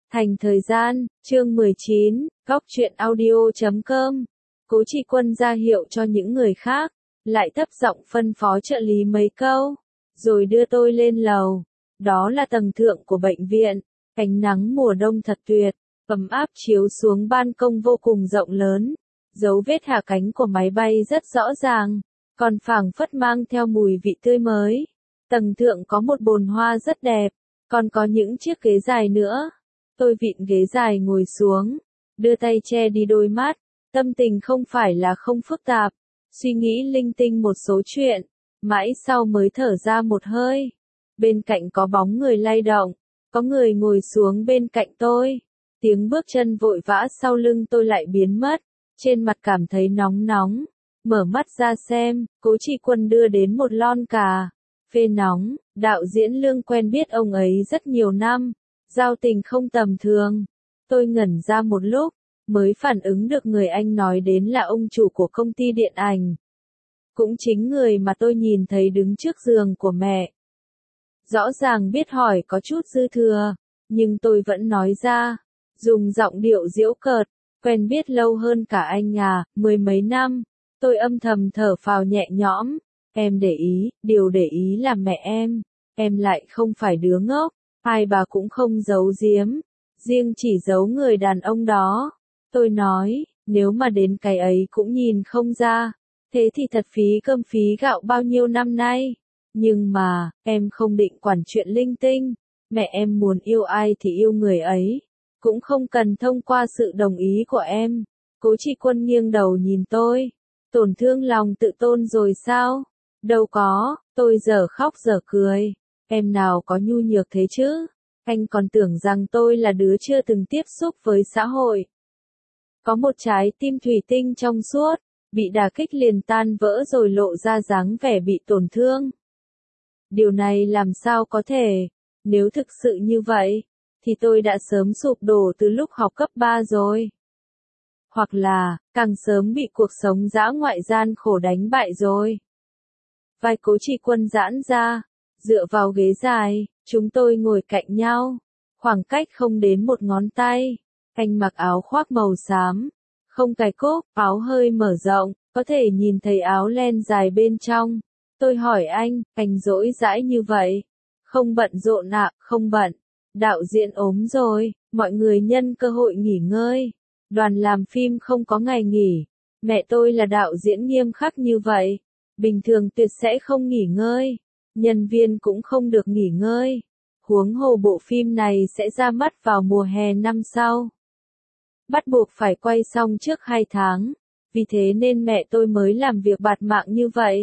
Thành thời gian, chương 19, góc truyện audio.com. Cố Tri Quân ra hiệu cho những người khác, lại thấp giọng phân phó trợ lý mấy câu, rồi đưa tôi lên lầu. Đó là tầng thượng của bệnh viện, ánh nắng mùa đông thật tuyệt, ấm áp chiếu xuống ban công vô cùng rộng lớn. Dấu vết hạ cánh của máy bay rất rõ ràng, còn phảng phất mang theo mùi vị tươi mới. Tầng thượng có một bồn hoa rất đẹp, còn có những chiếc ghế dài nữa. Tôi vịn ghế dài ngồi xuống, đưa tay che đi đôi mắt, tâm tình không phải là không phức tạp, suy nghĩ linh tinh một số chuyện, mãi sau mới thở ra một hơi. Bên cạnh có bóng người lay động, có người ngồi xuống bên cạnh tôi, tiếng bước chân vội vã sau lưng tôi lại biến mất, trên mặt cảm thấy nóng nóng, mở mắt ra xem, Cố Tri Quân đưa đến một lon cà phê nóng, đạo diễn Lương quen biết ông ấy rất nhiều năm. Giao tình không tầm thường. Tôi ngẩn ra một lúc, mới phản ứng được người anh nói đến là ông chủ của công ty điện ảnh. Cũng chính người mà tôi nhìn thấy đứng trước giường của mẹ. Rõ ràng biết hỏi có chút dư thừa, nhưng tôi vẫn nói ra, dùng giọng điệu giễu cợt, quen biết lâu hơn cả anh à, 10 mấy năm. Tôi âm thầm thở phào nhẹ nhõm, em để ý, điều để ý là mẹ em lại không phải đứa ngốc. Hai bà cũng không giấu giếm, riêng chỉ giấu người đàn ông đó. Tôi nói, nếu mà đến cái ấy cũng nhìn không ra, thế thì thật phí cơm phí gạo bao nhiêu năm nay. Nhưng mà, em không định quản chuyện linh tinh, mẹ em muốn yêu ai thì yêu người ấy, cũng không cần thông qua sự đồng ý của em. Cố Tri Quân nghiêng đầu nhìn tôi, tổn thương lòng tự tôn rồi sao? Đâu có, tôi giờ khóc giờ cười. Em nào có nhu nhược thế chứ? Anh còn tưởng rằng tôi là đứa chưa từng tiếp xúc với xã hội. Có một trái tim thủy tinh trong suốt, bị đả kích liền tan vỡ rồi lộ ra dáng vẻ bị tổn thương. Điều này làm sao có thể? Nếu thực sự như vậy, thì tôi đã sớm sụp đổ từ lúc học cấp 3 rồi. Hoặc là, càng sớm bị cuộc sống dã ngoại gian khổ đánh bại rồi. Vai Cố Tri Quân giãn ra. Dựa vào ghế dài, chúng tôi ngồi cạnh nhau, khoảng cách không đến một ngón tay. Anh mặc áo khoác màu xám, không cài cúc, áo hơi mở rộng, có thể nhìn thấy áo len dài bên trong. Tôi hỏi anh rỗi rãi như vậy. Không bận rộn ạ, không bận. Đạo diễn ốm rồi, mọi người nhân cơ hội nghỉ ngơi. Đoàn làm phim không có ngày nghỉ. Mẹ tôi là đạo diễn nghiêm khắc như vậy. Bình thường tuyệt sẽ không nghỉ ngơi. Nhân viên cũng không được nghỉ ngơi. Huống hồ bộ phim này sẽ ra mắt vào mùa hè năm sau. Bắt buộc phải quay xong trước 2 tháng. Vì thế nên mẹ tôi mới làm việc bạt mạng như vậy.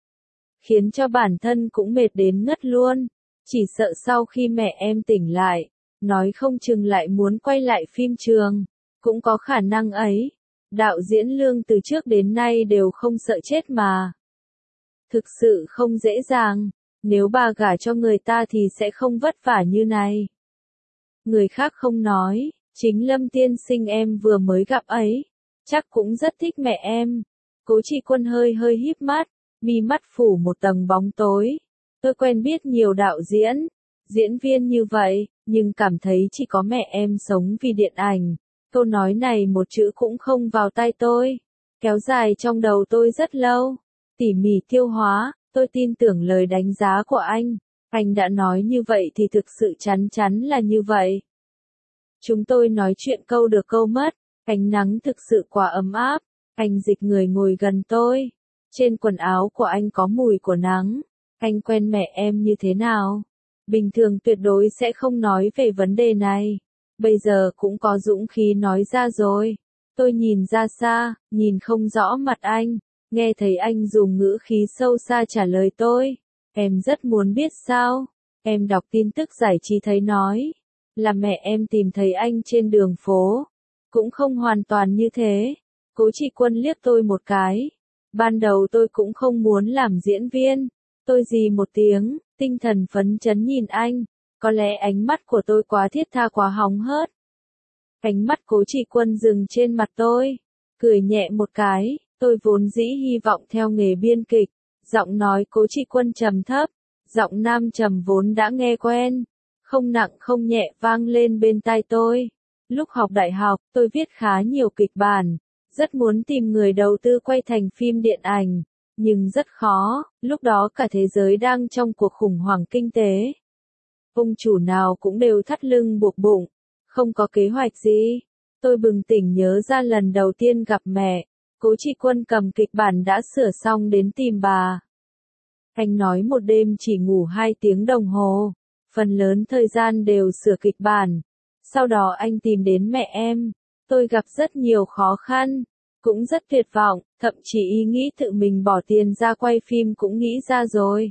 Khiến cho bản thân cũng mệt đến ngất luôn. Chỉ sợ sau khi mẹ em tỉnh lại, nói không chừng lại muốn quay lại phim trường. Cũng có khả năng ấy. Đạo diễn Lương từ trước đến nay đều không sợ chết mà. Thực sự không dễ dàng, nếu bà gả cho người ta thì sẽ không vất vả như này. Người khác không nói, chính Lâm tiên sinh em vừa mới gặp ấy, chắc cũng rất thích mẹ em. Cố Tri Quân hơi híp mắt, mi mắt phủ một tầng bóng tối. Tôi quen biết nhiều đạo diễn viên như vậy, nhưng cảm thấy chỉ có mẹ em sống vì điện ảnh. Câu nói này một chữ cũng không vào tai tôi, kéo dài trong đầu tôi rất lâu. Tỉ mỉ tiêu hóa, tôi tin tưởng lời đánh giá của anh. Anh đã nói như vậy thì thực sự chắn chắn là như vậy. Chúng tôi nói chuyện câu được câu mất, ánh nắng thực sự quá ấm áp. Anh dịch người ngồi gần tôi. Trên quần áo của anh có mùi của nắng. Anh quen mẹ em như thế nào? Bình thường tuyệt đối sẽ không nói về vấn đề này. Bây giờ cũng có dũng khí nói ra rồi. Tôi nhìn ra xa, nhìn không rõ mặt anh. Nghe thấy anh dùng ngữ khí sâu xa trả lời tôi. Em rất muốn biết sao. Em đọc tin tức giải trí thấy nói. Là mẹ em tìm thấy anh trên đường phố. Cũng không hoàn toàn như thế. Cố Tri Quân liếc tôi một cái. Ban đầu tôi cũng không muốn làm diễn viên. Tôi rì một tiếng, tinh thần phấn chấn nhìn anh. Có lẽ ánh mắt của tôi quá thiết tha quá hóng hớt. Ánh mắt Cố Tri Quân dừng trên mặt tôi. Cười nhẹ một cái. Tôi vốn dĩ hy vọng theo nghề biên kịch, giọng nói Cố Tri Quân trầm thấp, giọng nam trầm vốn đã nghe quen, không nặng không nhẹ vang lên bên tai tôi. Lúc học đại học, tôi viết khá nhiều kịch bản, rất muốn tìm người đầu tư quay thành phim điện ảnh, nhưng rất khó, lúc đó cả thế giới đang trong cuộc khủng hoảng kinh tế. Ông chủ nào cũng đều thắt lưng buộc bụng, không có kế hoạch gì. Tôi bừng tỉnh nhớ ra lần đầu tiên gặp mẹ, Cố Tri Quân cầm kịch bản đã sửa xong đến tìm bà. Anh nói một đêm chỉ ngủ 2 tiếng đồng hồ, phần lớn thời gian đều sửa kịch bản. Sau đó anh tìm đến mẹ em, tôi gặp rất nhiều khó khăn, cũng rất tuyệt vọng, thậm chí ý nghĩ tự mình bỏ tiền ra quay phim cũng nghĩ ra rồi.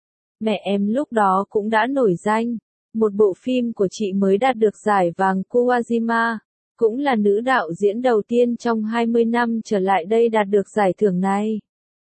Mẹ em lúc đó cũng đã nổi danh, một bộ phim của chị mới đạt được giải vàng Kawajima, cũng là nữ đạo diễn đầu tiên trong 20 năm trở lại đây đạt được giải thưởng này.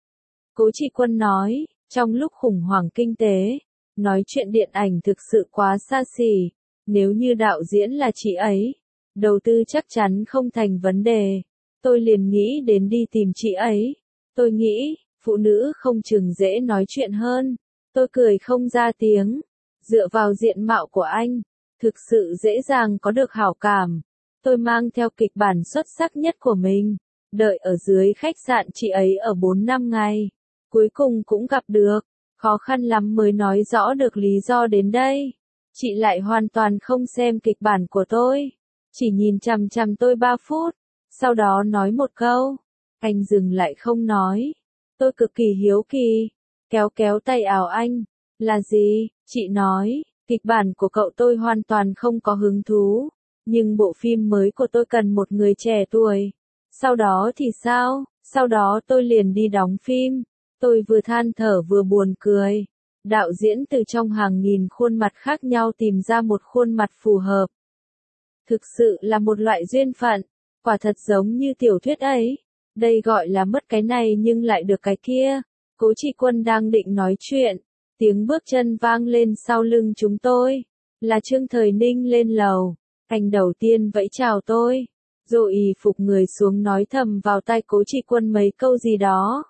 Cố Tri Quân nói, trong lúc khủng hoảng kinh tế, nói chuyện điện ảnh thực sự quá xa xỉ, nếu như đạo diễn là chị ấy, đầu tư chắc chắn không thành vấn đề. Tôi liền nghĩ đến đi tìm chị ấy. Tôi nghĩ, phụ nữ không chừng dễ nói chuyện hơn. Tôi cười không ra tiếng. Dựa vào diện mạo của anh, thực sự dễ dàng có được hảo cảm. Tôi mang theo kịch bản xuất sắc nhất của mình, đợi ở dưới khách sạn chị ấy ở 4-5 ngày. Cuối cùng cũng gặp được, khó khăn lắm mới nói rõ được lý do đến đây. Chị lại hoàn toàn không xem kịch bản của tôi, chỉ nhìn chằm chằm tôi 3 phút, sau đó nói một câu. Anh dừng lại không nói. Tôi cực kỳ hiếu kỳ, kéo kéo tay áo anh. Là gì? Chị nói, kịch bản của cậu tôi hoàn toàn không có hứng thú, nhưng bộ phim mới của tôi cần một người trẻ tuổi. Sau đó thì sao? Sau đó tôi liền đi đóng phim. Tôi vừa than thở vừa buồn cười. Đạo diễn từ trong hàng nghìn khuôn mặt khác nhau tìm ra một khuôn mặt phù hợp. Thực sự là một loại duyên phận, quả thật giống như tiểu thuyết ấy. Đây gọi là mất cái này nhưng lại được cái kia. Cố Tri Quân đang định nói chuyện, tiếng bước chân vang lên sau lưng chúng tôi. Là Trương Thời Ninh lên lầu. Anh đầu tiên vẫy chào tôi, rồi phục người xuống nói thầm vào tai Cố Tri Quân mấy câu gì đó.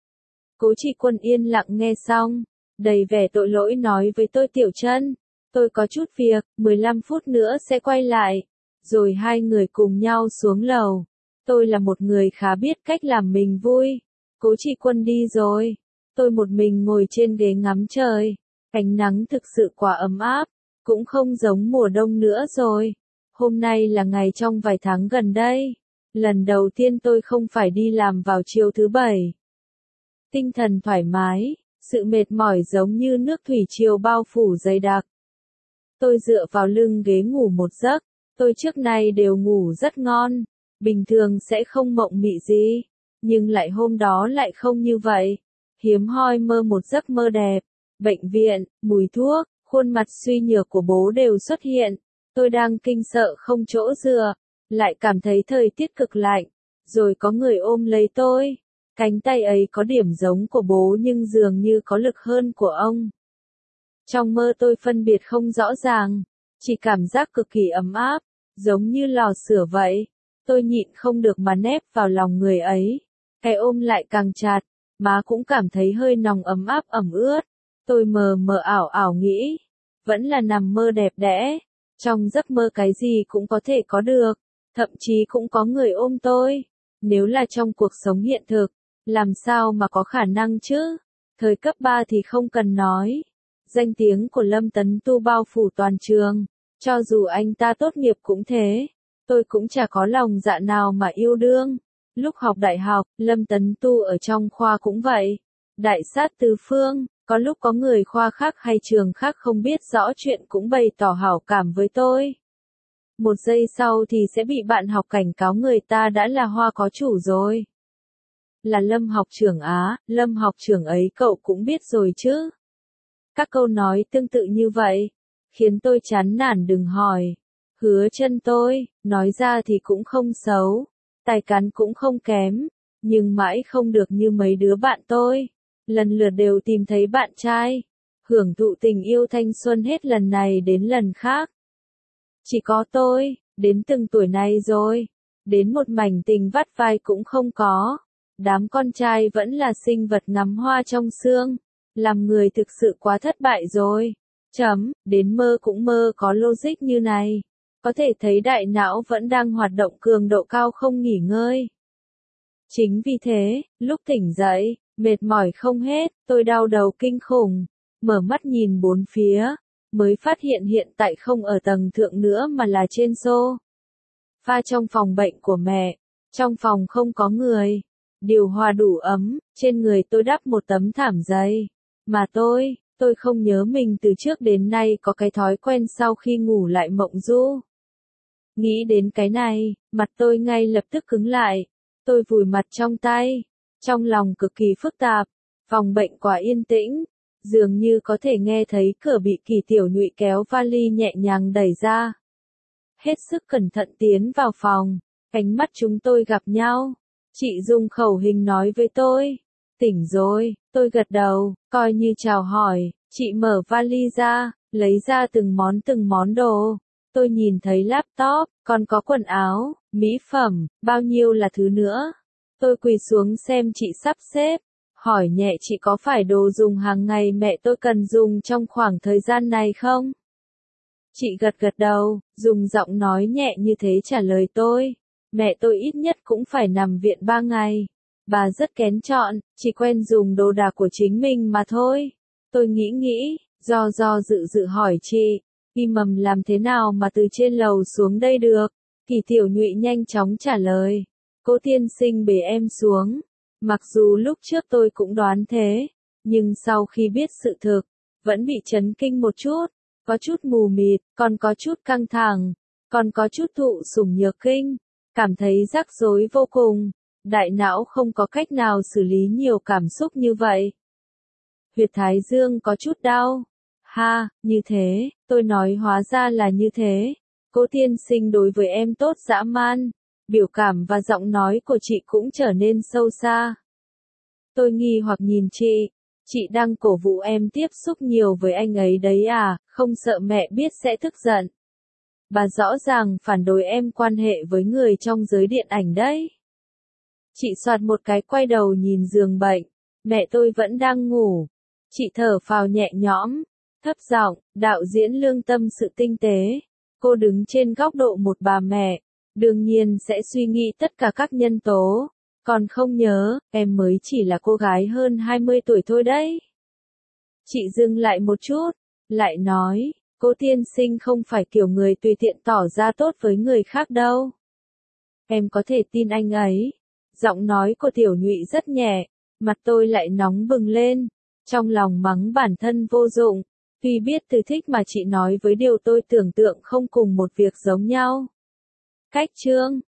Cố Tri Quân yên lặng nghe xong, đầy vẻ tội lỗi nói với tôi Tiểu Trân, tôi có chút việc, 15 phút nữa sẽ quay lại. Rồi hai người cùng nhau xuống lầu. Tôi là một người khá biết cách làm mình vui. Cố Tri Quân đi rồi. Tôi một mình ngồi trên ghế ngắm trời. Ánh nắng thực sự quá ấm áp, cũng không giống mùa đông nữa rồi. Hôm nay là ngày trong vài tháng gần đây. Lần đầu tiên tôi không phải đi làm vào chiều thứ Bảy. Tinh thần thoải mái, sự mệt mỏi giống như nước thủy triều bao phủ dày đặc. Tôi dựa vào lưng ghế ngủ một giấc. Tôi trước nay đều ngủ rất ngon, bình thường sẽ không mộng mị gì, nhưng lại hôm đó lại không như vậy. Hiếm hoi mơ một giấc mơ đẹp, bệnh viện, mùi thuốc, khuôn mặt suy nhược của bố đều xuất hiện. Tôi đang kinh sợ không chỗ dựa, lại cảm thấy thời tiết cực lạnh, rồi có người ôm lấy tôi. Cánh tay ấy có điểm giống của bố nhưng dường như có lực hơn của ông. Trong mơ tôi phân biệt không rõ ràng, chỉ cảm giác cực kỳ ấm áp, giống như lò sưởi vậy. Tôi nhịn không được mà nép vào lòng người ấy. Cái ôm lại càng chặt, má cũng cảm thấy hơi nóng ấm áp ẩm ướt. Tôi mờ mờ ảo ảo nghĩ, vẫn là nằm mơ đẹp đẽ. Trong giấc mơ cái gì cũng có thể có được, thậm chí cũng có người ôm tôi. Nếu là trong cuộc sống hiện thực, làm sao mà có khả năng chứ? Thời cấp 3 thì không cần nói. Danh tiếng của Lâm Tấn Tu bao phủ toàn trường. Cho dù anh ta tốt nghiệp cũng thế, tôi cũng chả có lòng dạ nào mà yêu đương. Lúc học đại học, Lâm Tấn Tu ở trong khoa cũng vậy. Đại sát tứ phương, có lúc có người khoa khác hay trường khác không biết rõ chuyện cũng bày tỏ hảo cảm với tôi. Một giây sau thì sẽ bị bạn học cảnh cáo người ta đã là hoa có chủ rồi. Là Lâm học trưởng á, Lâm học trưởng ấy cậu cũng biết rồi chứ. Các câu nói tương tự như vậy, khiến tôi chán nản đừng hỏi. Hứa Chân tôi, nói ra thì cũng không xấu, tài cán cũng không kém, nhưng mãi không được như mấy đứa bạn tôi. Lần lượt đều tìm thấy bạn trai, hưởng thụ tình yêu thanh xuân hết lần này đến lần khác. Chỉ có tôi, đến từng tuổi này rồi, đến một mảnh tình vắt vai cũng không có. Đám con trai vẫn là sinh vật ngắm hoa trong sương, làm người thực sự quá thất bại rồi. Đến mơ cũng mơ có logic như này. Có thể thấy đại não vẫn đang hoạt động cường độ cao không nghỉ ngơi. Chính vì thế, lúc tỉnh dậy, mệt mỏi không hết, tôi đau đầu kinh khủng. Mở mắt nhìn bốn phía, mới phát hiện hiện tại không ở tầng thượng nữa mà là trên sofa trong phòng bệnh của mẹ. Trong phòng không có người. Điều hòa đủ ấm, trên người tôi đắp một tấm thảm dày. Mà tôi không nhớ mình từ trước đến nay có cái thói quen sau khi ngủ lại mộng du. Nghĩ đến cái này, mặt tôi ngay lập tức cứng lại. Tôi vùi mặt trong tay, trong lòng cực kỳ phức tạp. Phòng bệnh quá yên tĩnh, dường như có thể nghe thấy cửa bị Kỳ Tiểu Nhụy kéo vali nhẹ nhàng đẩy ra. Hết sức cẩn thận tiến vào phòng, ánh mắt chúng tôi gặp nhau. Chị dùng khẩu hình nói với tôi, tỉnh rồi, tôi gật đầu, coi như chào hỏi. Chị mở vali ra, lấy ra từng món đồ. Tôi nhìn thấy laptop, còn có quần áo, mỹ phẩm, bao nhiêu là thứ nữa. Tôi quỳ xuống xem chị sắp xếp, hỏi nhẹ chị có phải đồ dùng hàng ngày mẹ tôi cần dùng trong khoảng thời gian này không? Chị gật đầu, dùng giọng nói nhẹ như thế trả lời tôi. Mẹ tôi ít nhất cũng phải nằm viện 3 ngày. Bà rất kén chọn, chỉ quen dùng đồ đạc của chính mình mà thôi. Tôi nghĩ, do dự hỏi chị, Y Mầm làm thế nào mà từ trên lầu xuống đây được? Kỳ Tiểu Nhụy nhanh chóng trả lời. Cô tiên sinh bế em xuống. Mặc dù lúc trước tôi cũng đoán thế, nhưng sau khi biết sự thực, vẫn bị chấn kinh một chút. Có chút mù mịt, còn có chút căng thẳng, còn có chút thụ sủng nhược kinh. Cảm thấy rắc rối vô cùng. Đại não không có cách nào xử lý nhiều cảm xúc như vậy. Huyệt thái dương có chút đau. Ha, như thế, tôi nói hóa ra là như thế. Cô tiên sinh đối với em tốt dã man. Biểu cảm và giọng nói của chị cũng trở nên sâu xa. Tôi nghi hoặc nhìn chị đang cổ vũ em tiếp xúc nhiều với anh ấy đấy à, không sợ mẹ biết sẽ tức giận. Bà rõ ràng phản đối em quan hệ với người trong giới điện ảnh đấy. Chị soạt một cái quay đầu nhìn giường bệnh. Mẹ tôi vẫn đang ngủ. Chị thở phào nhẹ nhõm, thấp giọng, đạo diễn lương tâm sự tinh tế. Cô đứng trên góc độ một bà mẹ, đương nhiên sẽ suy nghĩ tất cả các nhân tố. Còn không nhớ, em mới chỉ là cô gái hơn 20 tuổi thôi đấy. Chị dừng lại một chút, lại nói, cô tiên sinh không phải kiểu người tùy tiện tỏ ra tốt với người khác đâu. Em có thể tin anh ấy. Giọng nói của Tiểu Nhụy rất nhẹ, mặt tôi lại nóng bừng lên. Trong lòng mắng bản thân vô dụng, tuy biết từ thích mà chị nói với điều tôi tưởng tượng không cùng một việc giống nhau. Cách chương